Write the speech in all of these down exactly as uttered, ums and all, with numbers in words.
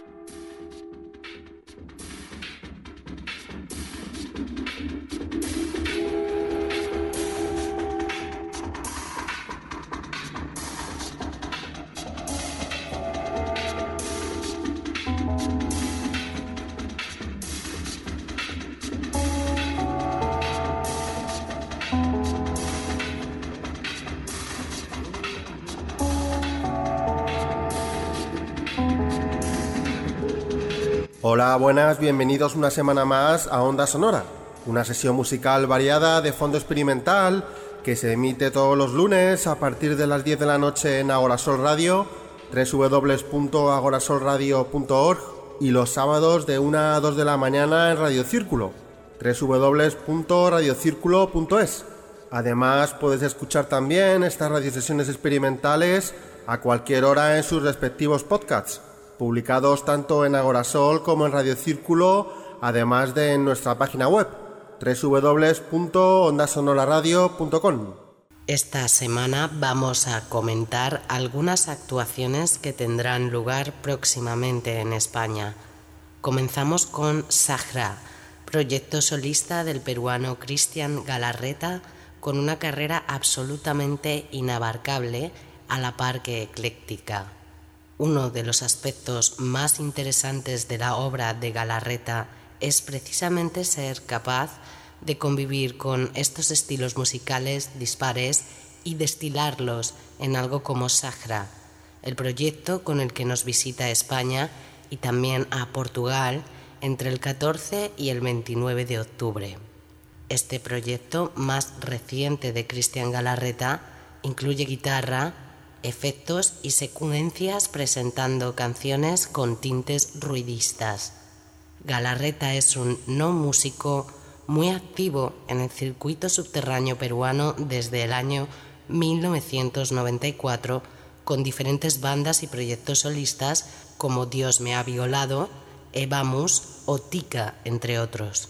Hola, buenas, bienvenidos una semana más a Onda Sonora, una sesión musical variada de fondo experimental que se emite todos los lunes a partir de las diez de la noche en Agorasol Radio, doble u doble u doble u punto agorasol radio punto org, y los sábados de una a dos de la mañana en Radio Círculo, doble u doble u doble u punto radio círculo punto es. Además, puedes escuchar también estas radiosesiones experimentales a cualquier hora en sus respectivos podcasts, publicados tanto en Agorasol como en Radio Círculo, además de en nuestra página web doble u doble u doble u punto onda sonora radio punto com. Esta semana vamos a comentar algunas actuaciones que tendrán lugar próximamente en España. Comenzamos con Sahra, proyecto solista del peruano Cristian Galarreta, con una carrera absolutamente inabarcable a la par que ecléctica. Uno de los aspectos más interesantes de la obra de Galarreta es precisamente ser capaz de convivir con estos estilos musicales dispares y destilarlos en algo como Sahra, el proyecto con el que nos visita España y también a Portugal entre el catorce y el veintinueve de octubre. Este proyecto más reciente de Cristian Galarreta incluye guitarra, efectos y secuencias presentando canciones con tintes ruidistas. Galarreta es un no músico muy activo en el circuito subterráneo peruano desde el año mil novecientos noventa y cuatro, con diferentes bandas y proyectos solistas como Dios me ha violado, Evamus o Tika, entre otros.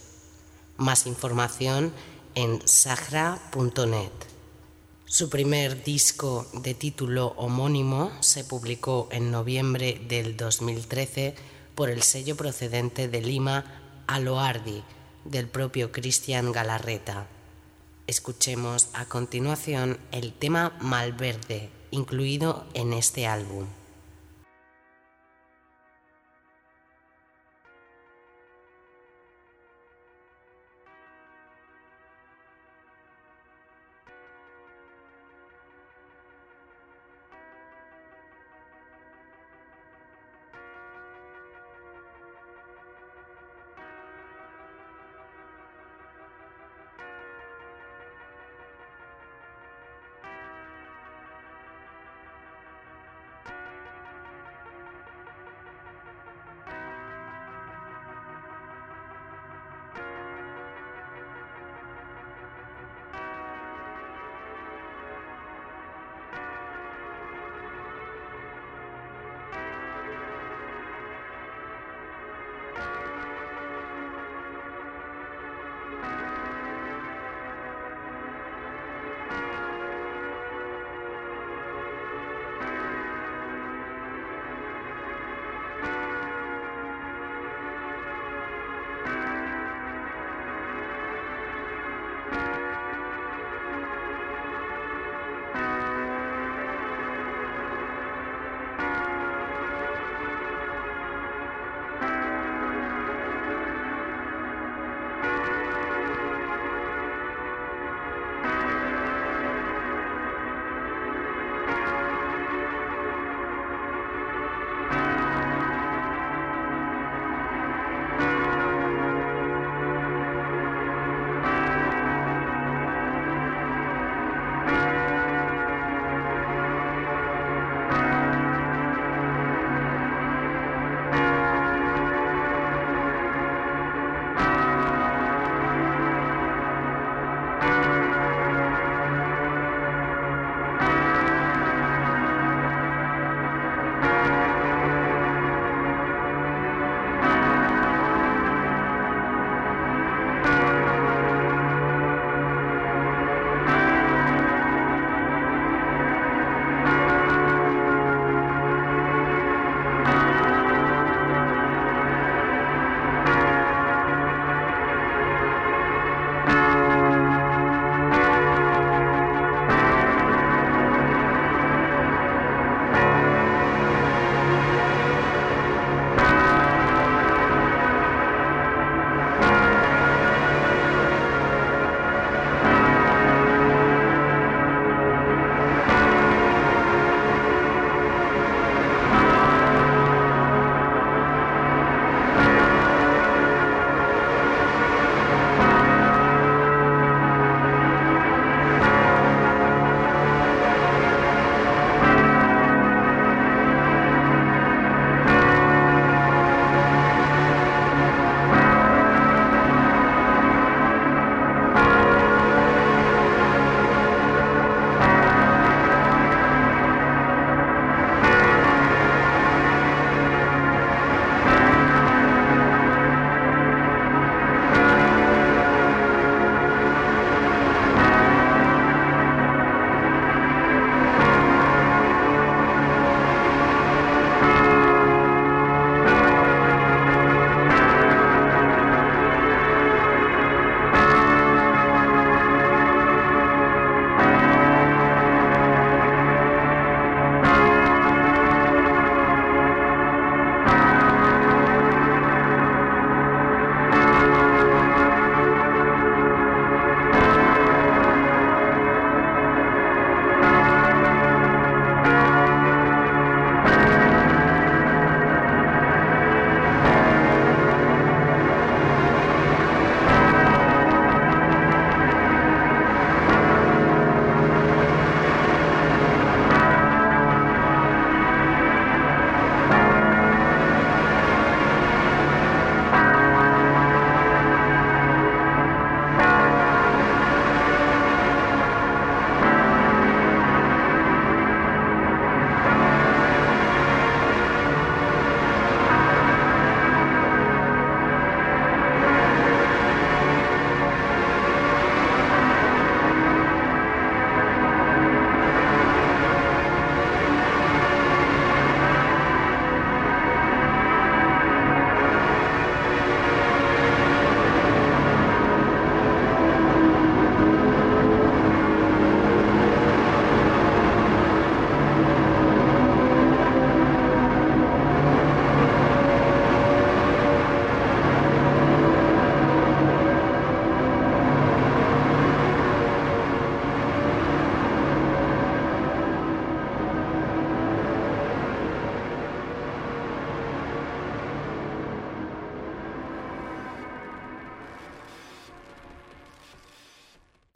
Más información en sahra punto net. Su primer disco de título homónimo se publicó en noviembre del dos mil trece por el sello procedente de Lima, Aloardi, del propio Cristian Galarreta. Escuchemos a continuación el tema Malverde, incluido en este álbum.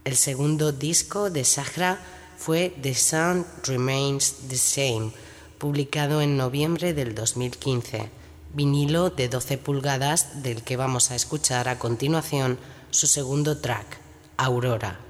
El segundo disco de Sahra fue The Sun Remains the Same, publicado en noviembre del dos mil quince, vinilo de doce pulgadas del que vamos a escuchar a continuación su segundo track, Aurora.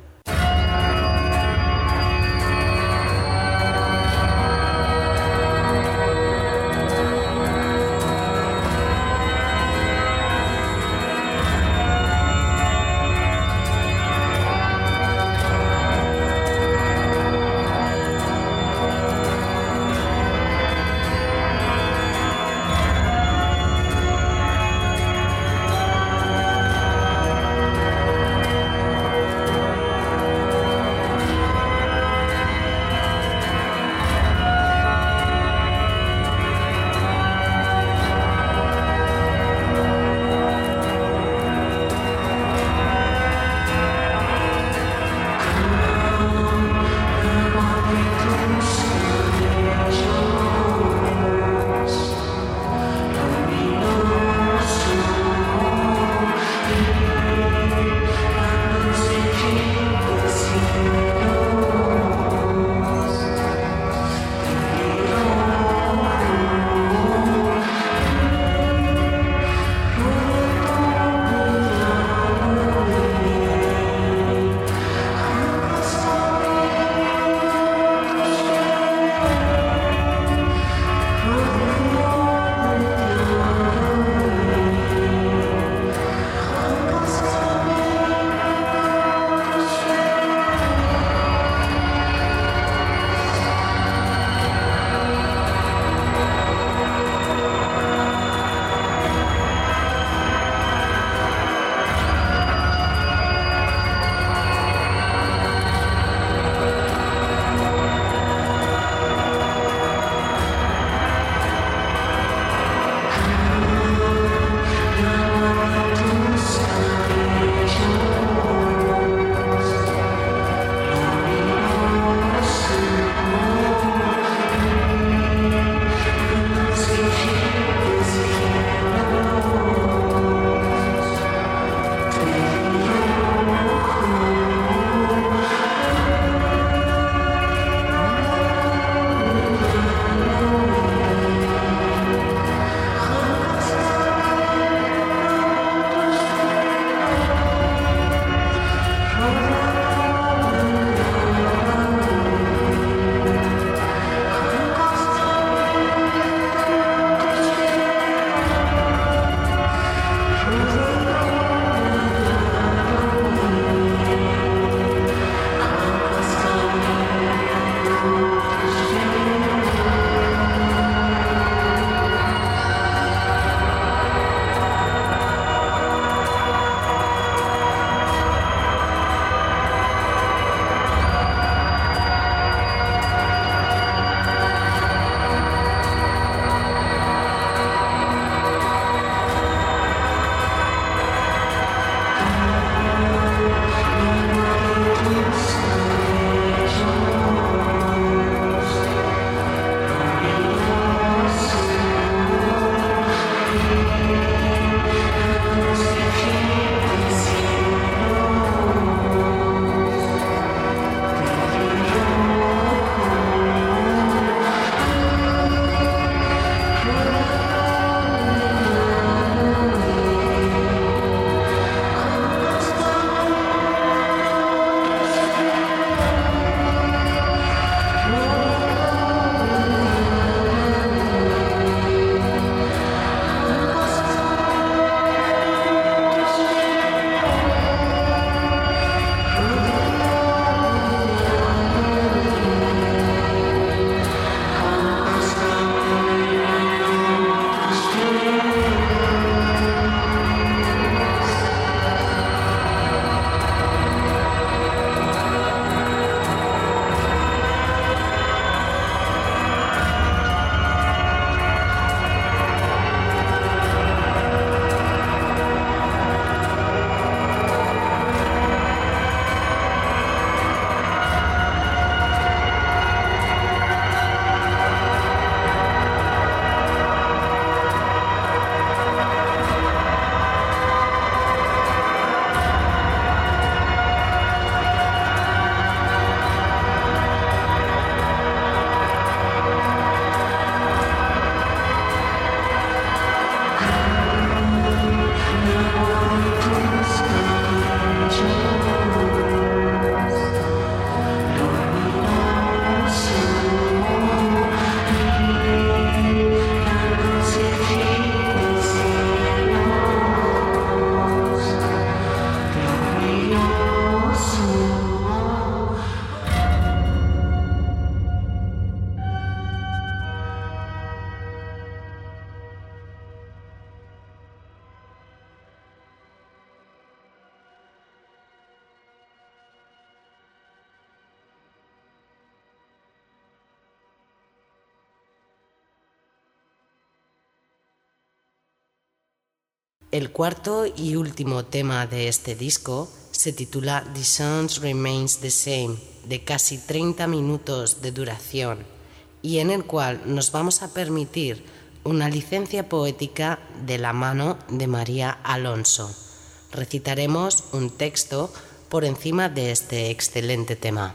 El cuarto y último tema de este disco se titula The Sun Remains the Same, de casi treinta minutos de duración, y en el cual nos vamos a permitir una licencia poética de la mano de María Alonso. Recitaremos un texto por encima de este excelente tema.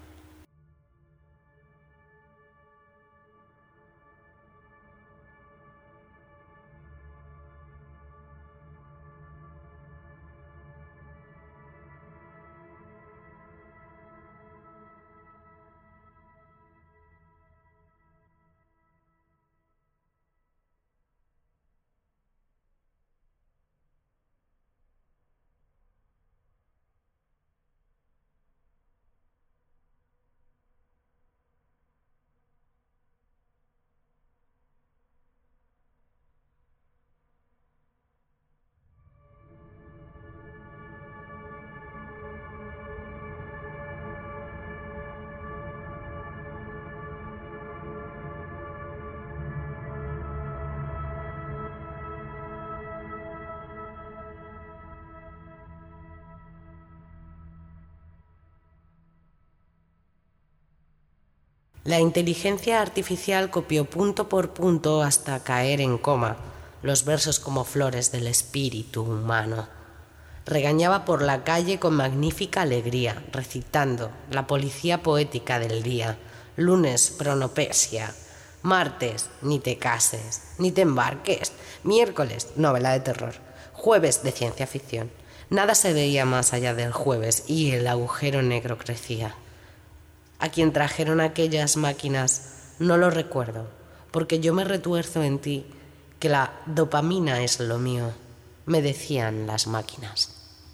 La inteligencia artificial copió punto por punto hasta caer en coma los versos como flores del espíritu humano. Regañaba por la calle con magnífica alegría, recitando la policía poética del día. Lunes, pronopesia. Martes, ni te cases, ni te embarques. Miércoles, novela de terror. Jueves, de ciencia ficción. Nada se veía más allá del jueves y el agujero negro crecía. A quien trajeron aquellas máquinas no lo recuerdo, porque yo me retuerzo en ti, que la dopamina es lo mío, me decían las máquinas.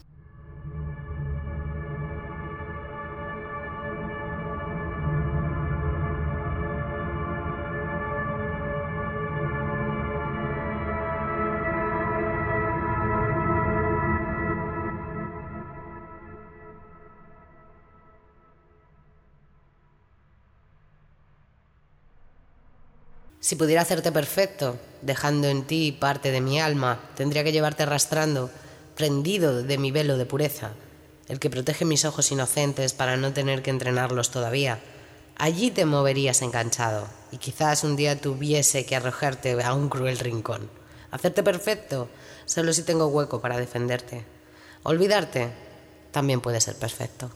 Si pudiera hacerte perfecto, dejando en ti parte de mi alma, tendría que llevarte arrastrando, prendido de mi velo de pureza, el que protege mis ojos inocentes para no tener que entrenarlos todavía. Allí te moverías enganchado, y quizás un día tuviese que arrojarte a un cruel rincón. Hacerte perfecto, solo si tengo hueco para defenderte. Olvidarte, también puede ser perfecto.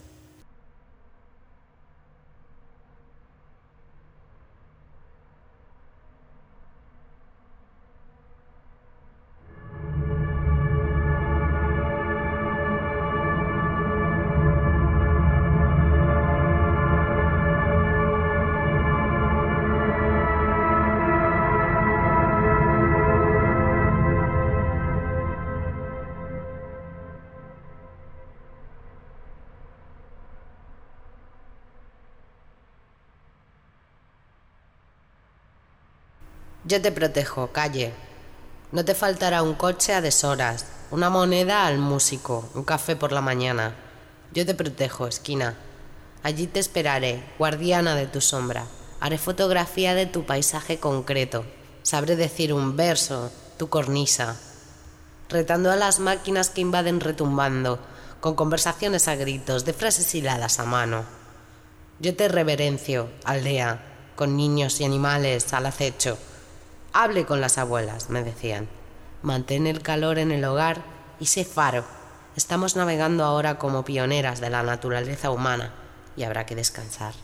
Yo te protejo, calle. No te faltará un coche a deshoras, una moneda al músico, un café por la mañana. Yo te protejo, esquina. Allí te esperaré, guardiana de tu sombra. Haré fotografía de tu paisaje concreto. Sabré decir un verso, tu cornisa. Retando a las máquinas que invaden retumbando, con conversaciones a gritos, de frases hiladas a mano. Yo te reverencio, aldea, con niños y animales al acecho. Hable con las abuelas, me decían. Mantén el calor en el hogar y sé faro. Estamos navegando ahora como pioneras de la naturaleza humana y habrá que descansar.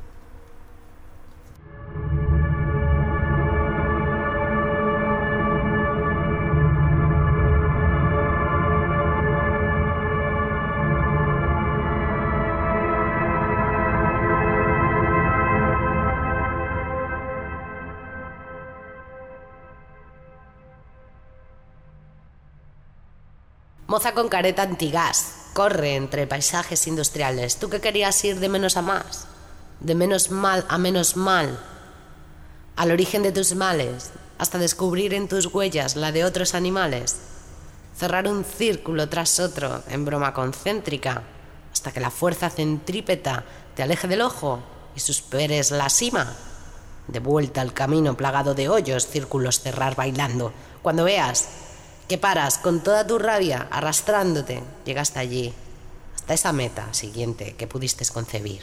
Moza con careta antigás, corre entre paisajes industriales. ¿Tú qué querías ir de menos a más? De menos mal a menos mal. Al origen de tus males, hasta descubrir en tus huellas la de otros animales. Cerrar un círculo tras otro en broma concéntrica, hasta que la fuerza centrípeta te aleje del ojo y superes la cima. De vuelta al camino plagado de hoyos, círculos cerrar bailando. Cuando veas ¿Qué paras con toda tu rabia arrastrándote? Llegaste allí, hasta esa meta siguiente que pudiste concebir.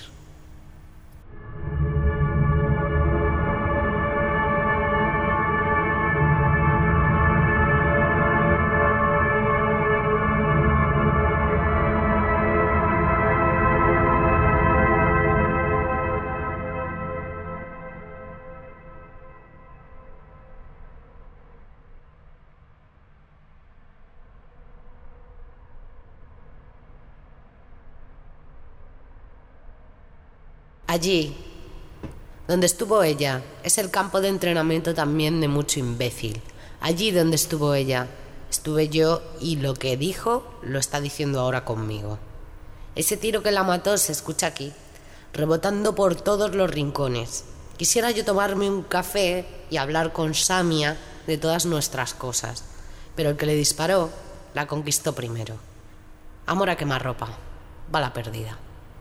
Allí, donde estuvo ella, es el campo de entrenamiento también de mucho imbécil. Allí donde estuvo ella, estuve yo y lo que dijo lo está diciendo ahora conmigo. Ese tiro que la mató se escucha aquí, rebotando por todos los rincones. Quisiera yo tomarme un café y hablar con Samia de todas nuestras cosas, pero el que le disparó la conquistó primero. Amor a quemarropa, bala perdida.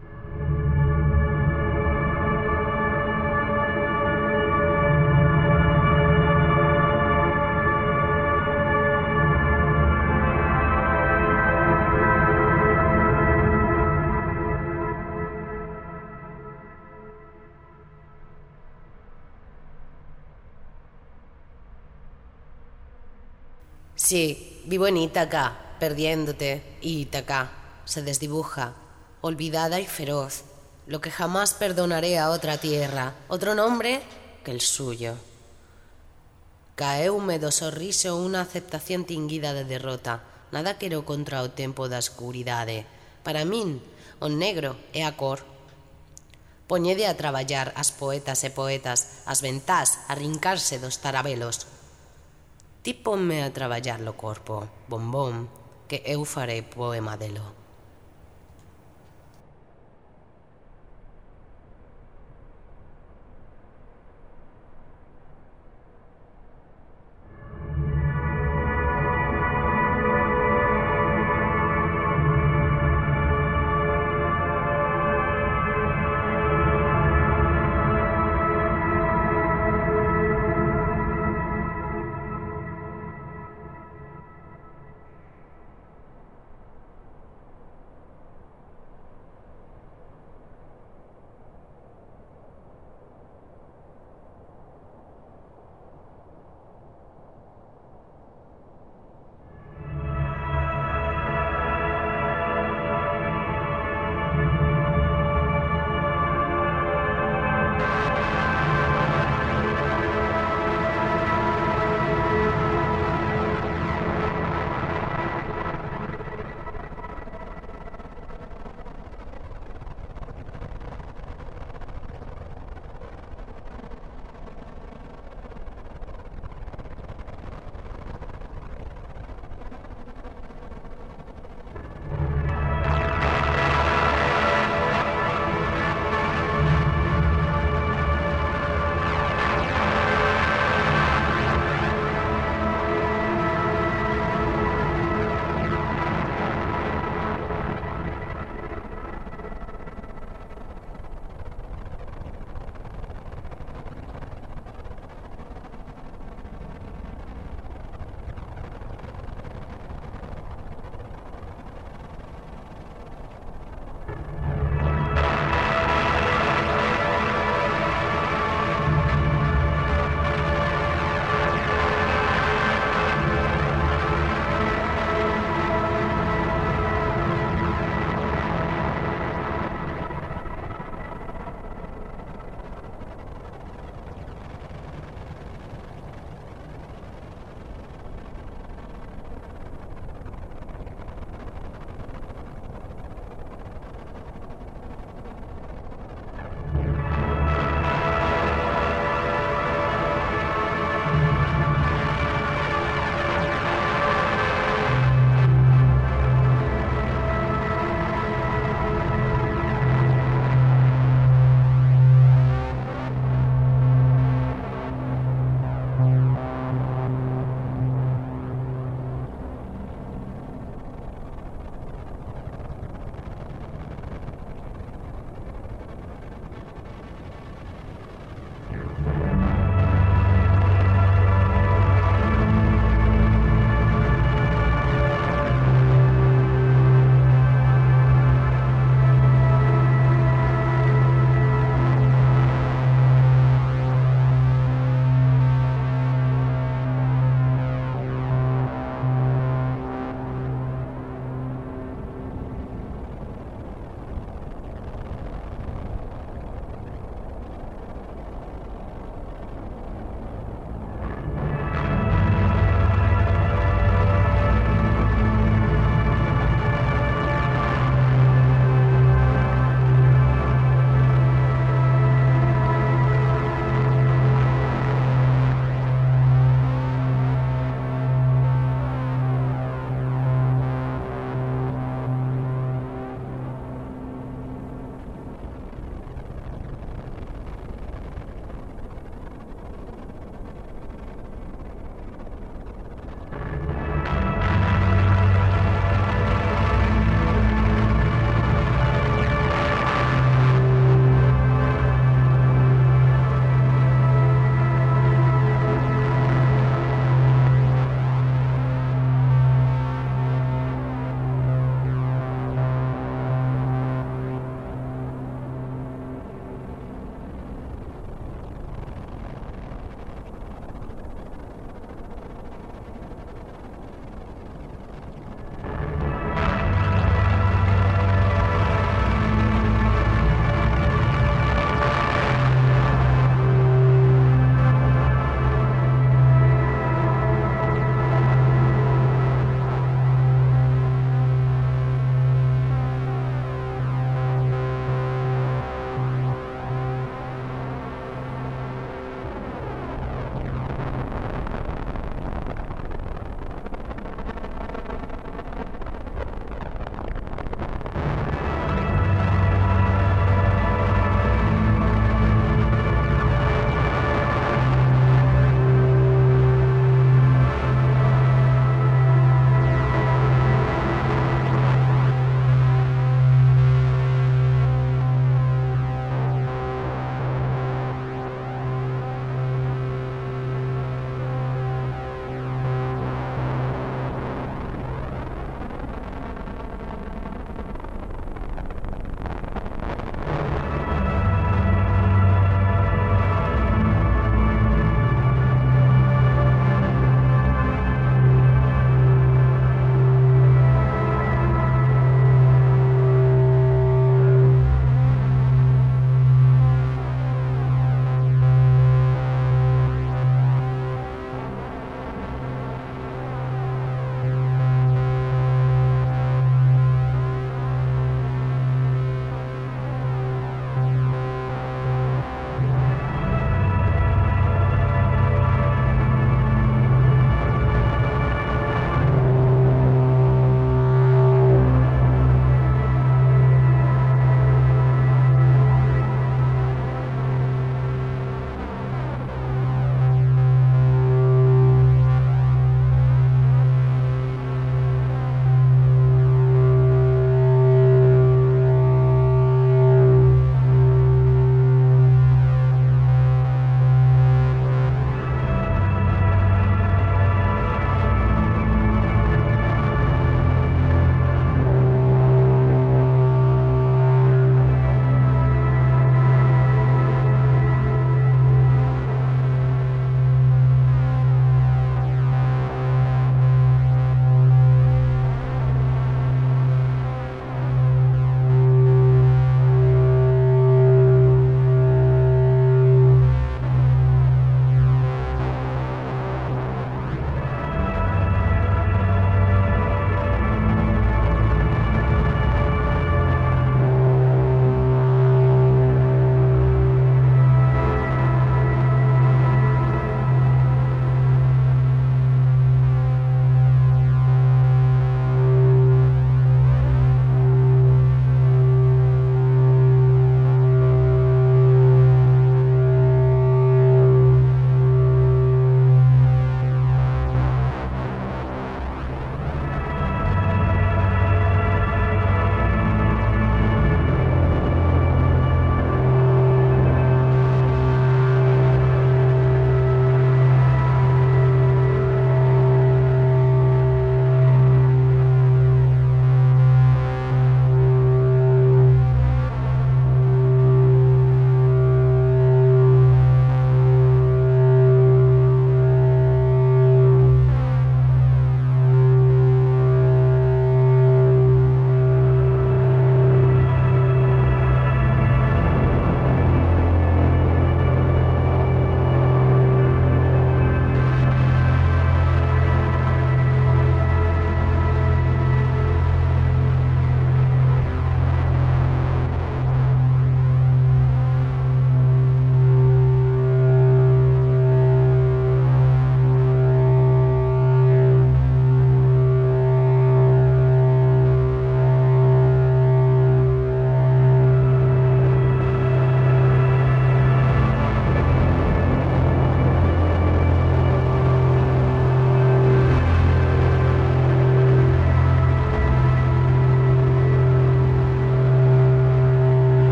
Sí, vivo en Ítaca, perdiéndote, y Ítaca se desdibuja, olvidada y feroz, lo que jamás perdonaré a otra tierra, otro nombre que el suyo. Cae húmedo sorriso una aceptación tinguida de derrota, nada quero contra o tempo da escuridade. Para min, o negro é a cor. Poñede a traballar as poetas e poetas, as ventás a rincarse dos tarabelos. Ti ponme a traballar lo corpo, bombón, que eu farei poema delo.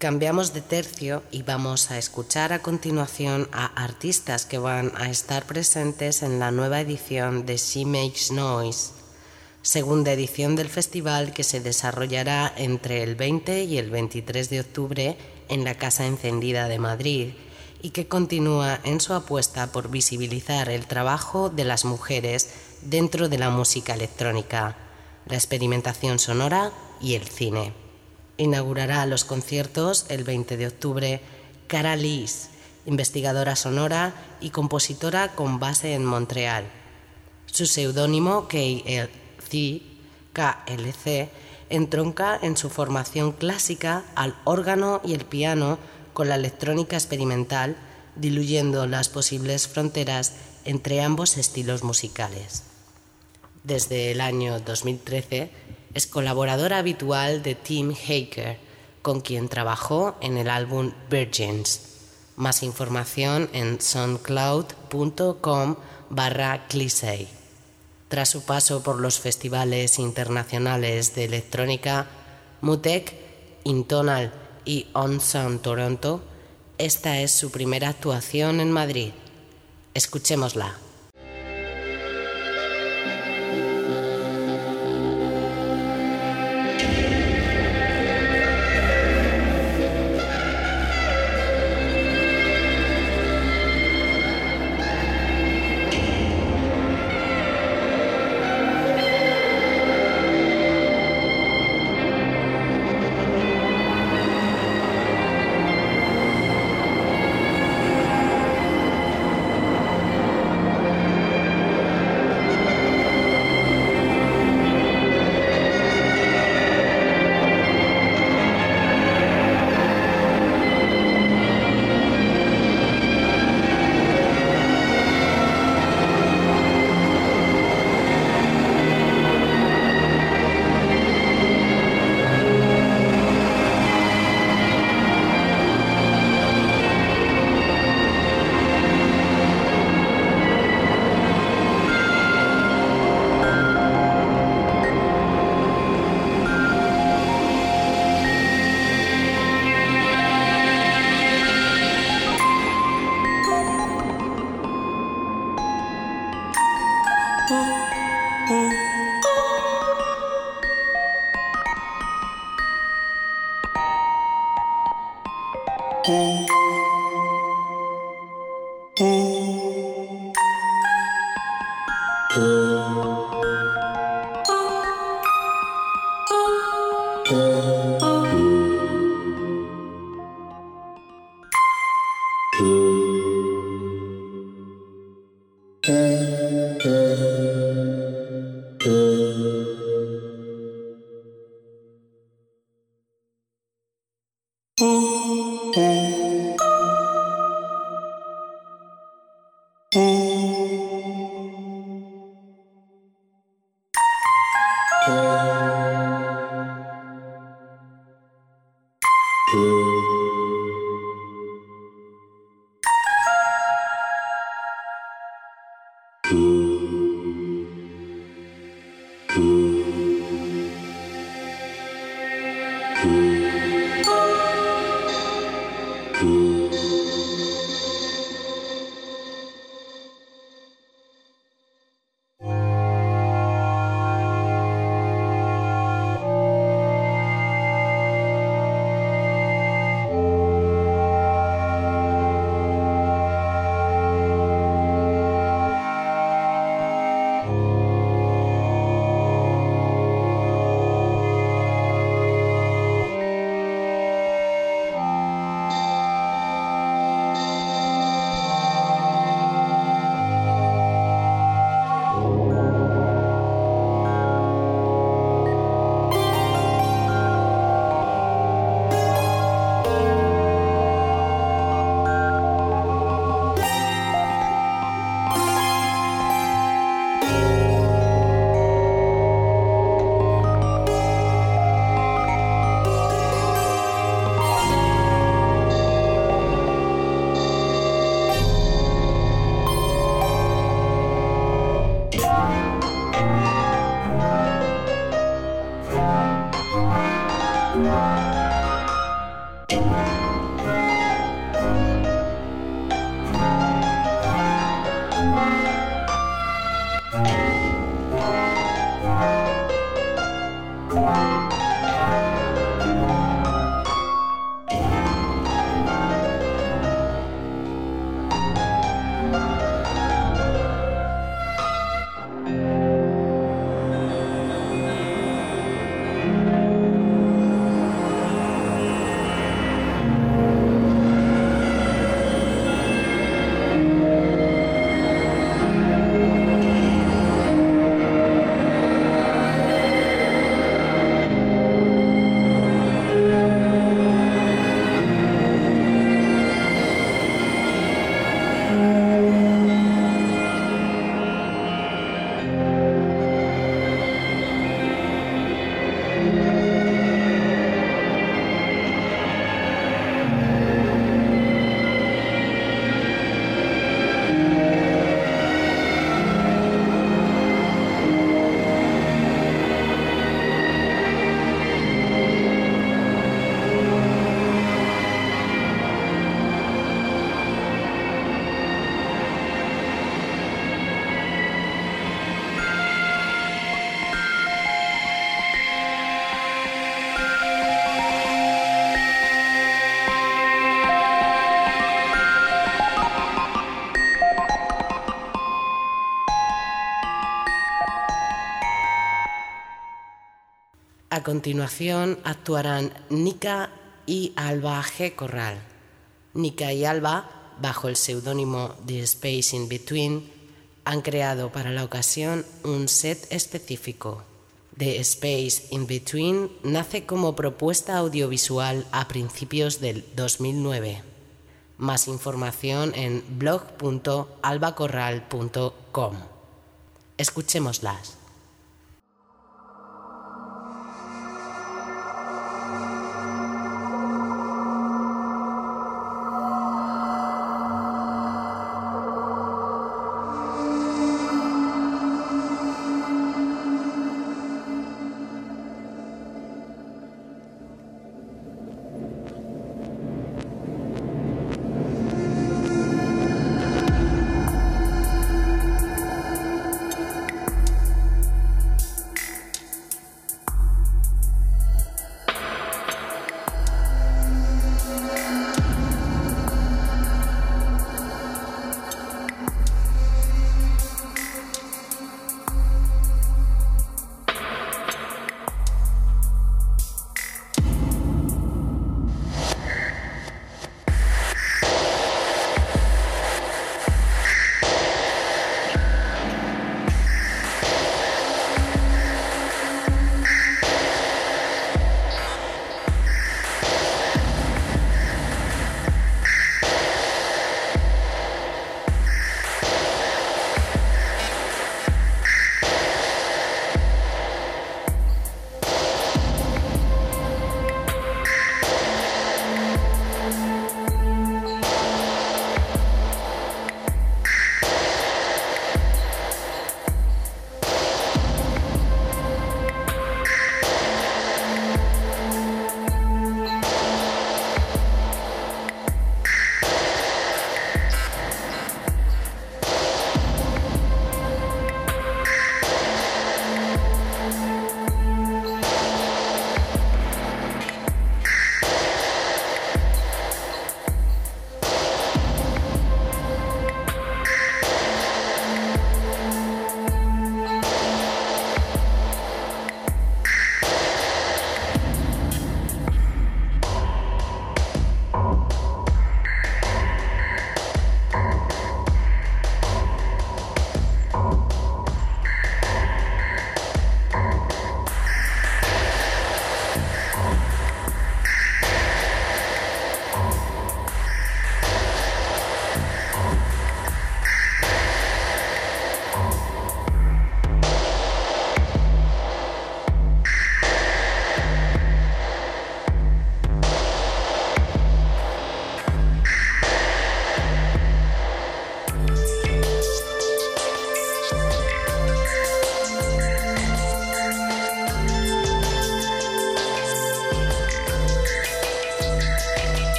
Cambiamos de tercio y vamos a escuchar a continuación a artistas que van a estar presentes en la nueva edición de She Makes Noise, segunda edición del festival que se desarrollará entre el veinte y el veintitrés de octubre en la Casa Encendida de Madrid y que continúa en su apuesta por visibilizar el trabajo de las mujeres dentro de la música electrónica, la experimentación sonora y el cine. Inaugurará los conciertos el veinte de octubre Cara Liz, investigadora sonora y compositora con base en Montreal. Su seudónimo K L C entronca en su formación clásica al órgano y el piano con la electrónica experimental, diluyendo las posibles fronteras entre ambos estilos musicales. Desde el año dos mil trece es colaboradora habitual de Tim Haker, con quien trabajó en el álbum Virgins. Más información en soundcloud.com barra Clisey. Tras su paso por los festivales internacionales de electrónica Mutec, Intonal y On Sound Toronto, esta es su primera actuación en Madrid. Escuchémosla. A continuación actuarán Nika y Alba G. Corral. Nika y Alba, bajo el seudónimo The Space in Between, han creado para la ocasión un set específico. The Space in Between nace como propuesta audiovisual a principios del dos mil nueve. Más información en blog punto albacorral punto com. Escuchémoslas.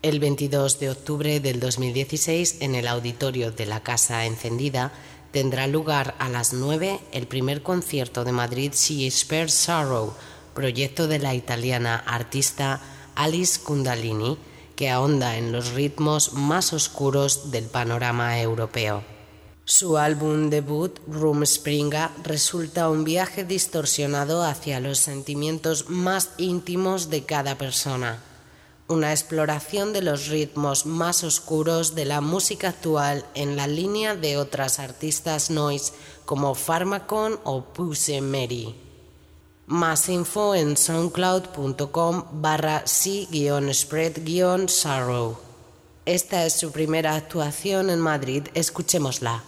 El veintidós de octubre del dos mil dieciséis, en el auditorio de la Casa Encendida, tendrá lugar a las nueve el primer concierto de Madrid She Spares Sorrow, proyecto de la italiana artista Alice Kundalini, que ahonda en los ritmos más oscuros del panorama europeo. Su álbum debut, Rumspringa, resulta un viaje distorsionado hacia los sentimientos más íntimos de cada persona. Una exploración de los ritmos más oscuros de la música actual en la línea de otras artistas noise como Pharmakon o Pussy Mary. Más info en soundcloud.com barra si-spread-sorrow. Esta es su primera actuación en Madrid, escuchémosla.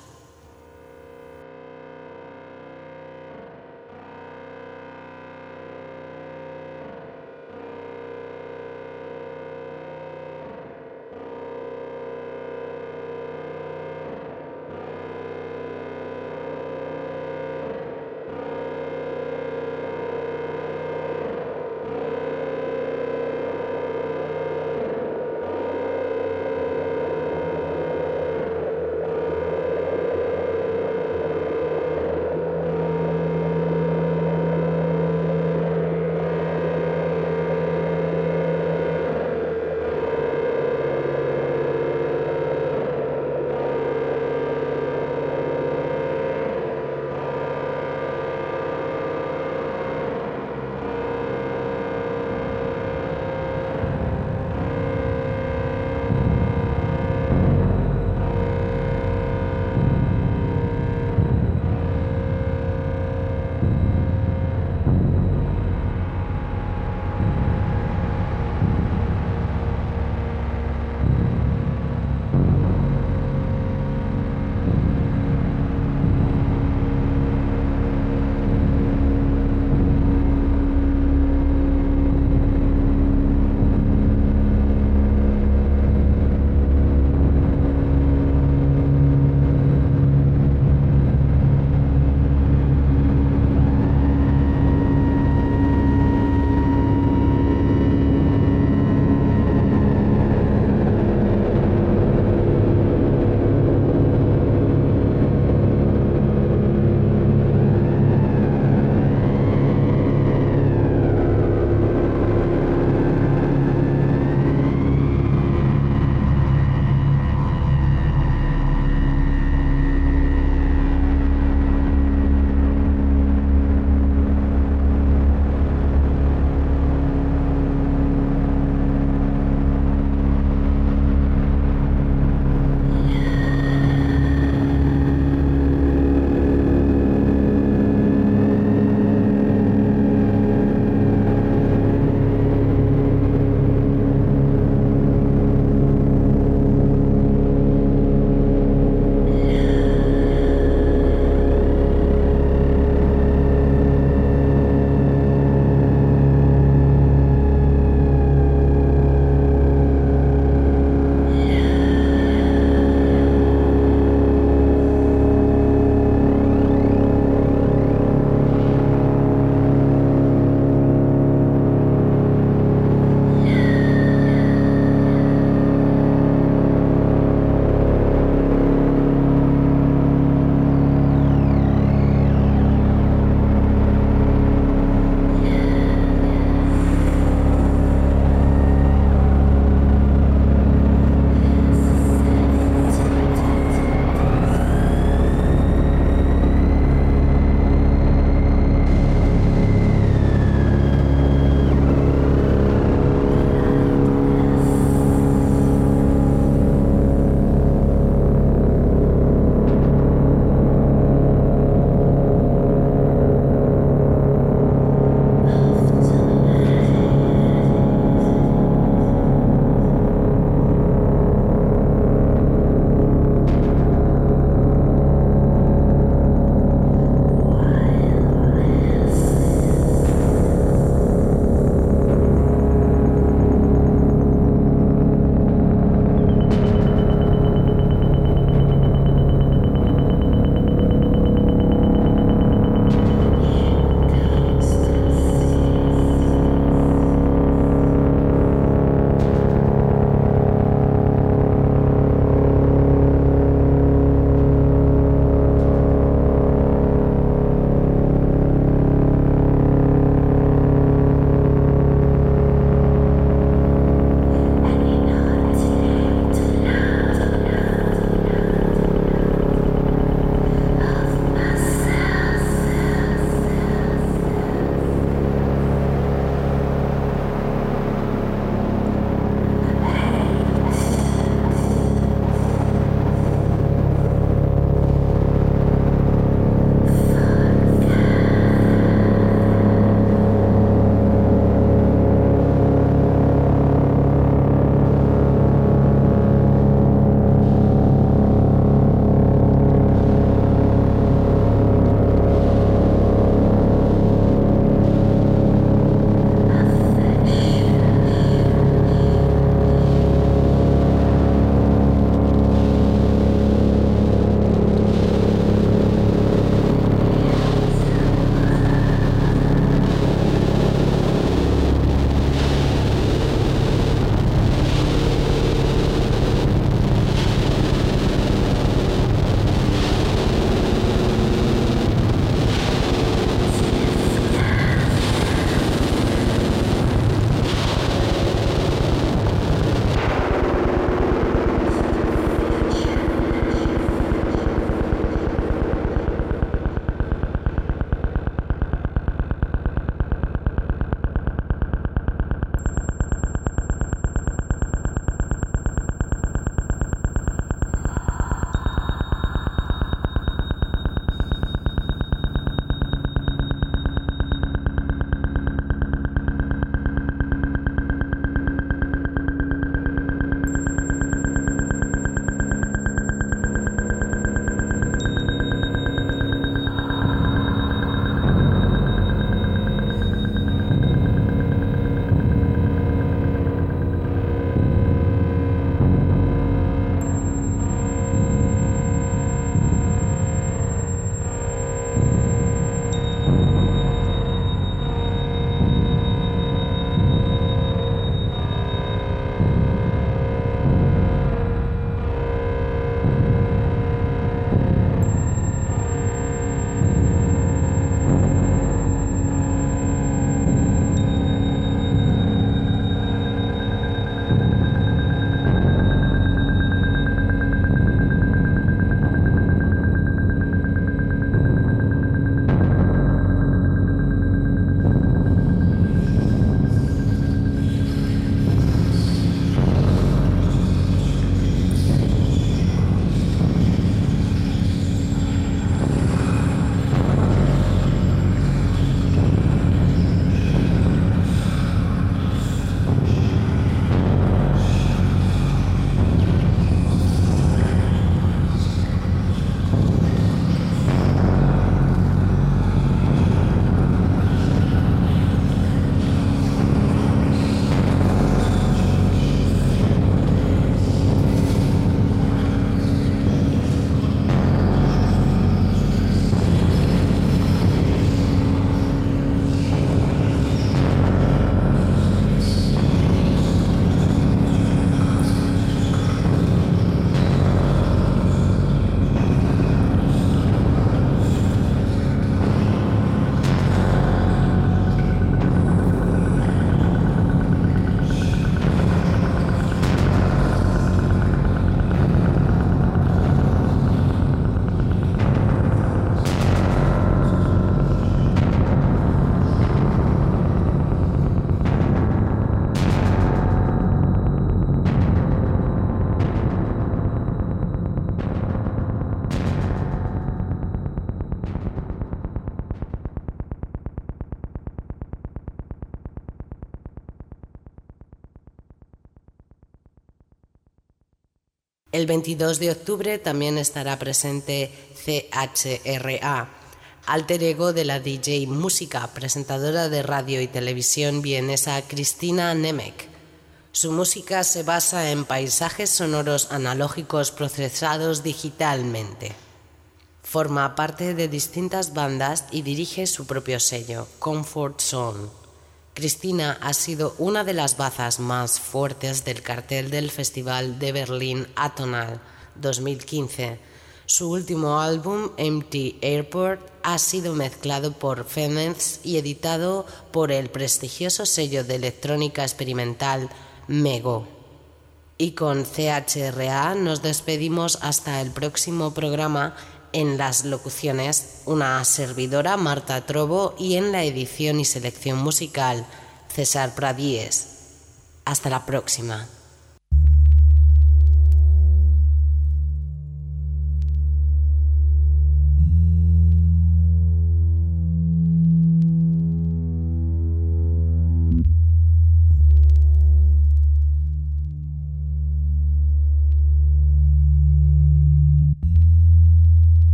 El veintidós de octubre también estará presente C H R A, alter ego de la D J música, presentadora de radio y televisión vienesa Christina Nemec. Su música se basa en paisajes sonoros analógicos procesados digitalmente. Forma parte de distintas bandas y dirige su propio sello, Comfort Zone. Christina ha sido una de las bazas más fuertes del cartel del Festival de Berlín Atonal dos mil quince. Su último álbum, Empty Airport, ha sido mezclado por Femens y editado por el prestigioso sello de electrónica experimental Mego. Y con C H R A nos despedimos hasta el próximo programa. En las locuciones, una servidora, Marta Trobo, y en la edición y selección musical, César Pradíes. Hasta la próxima.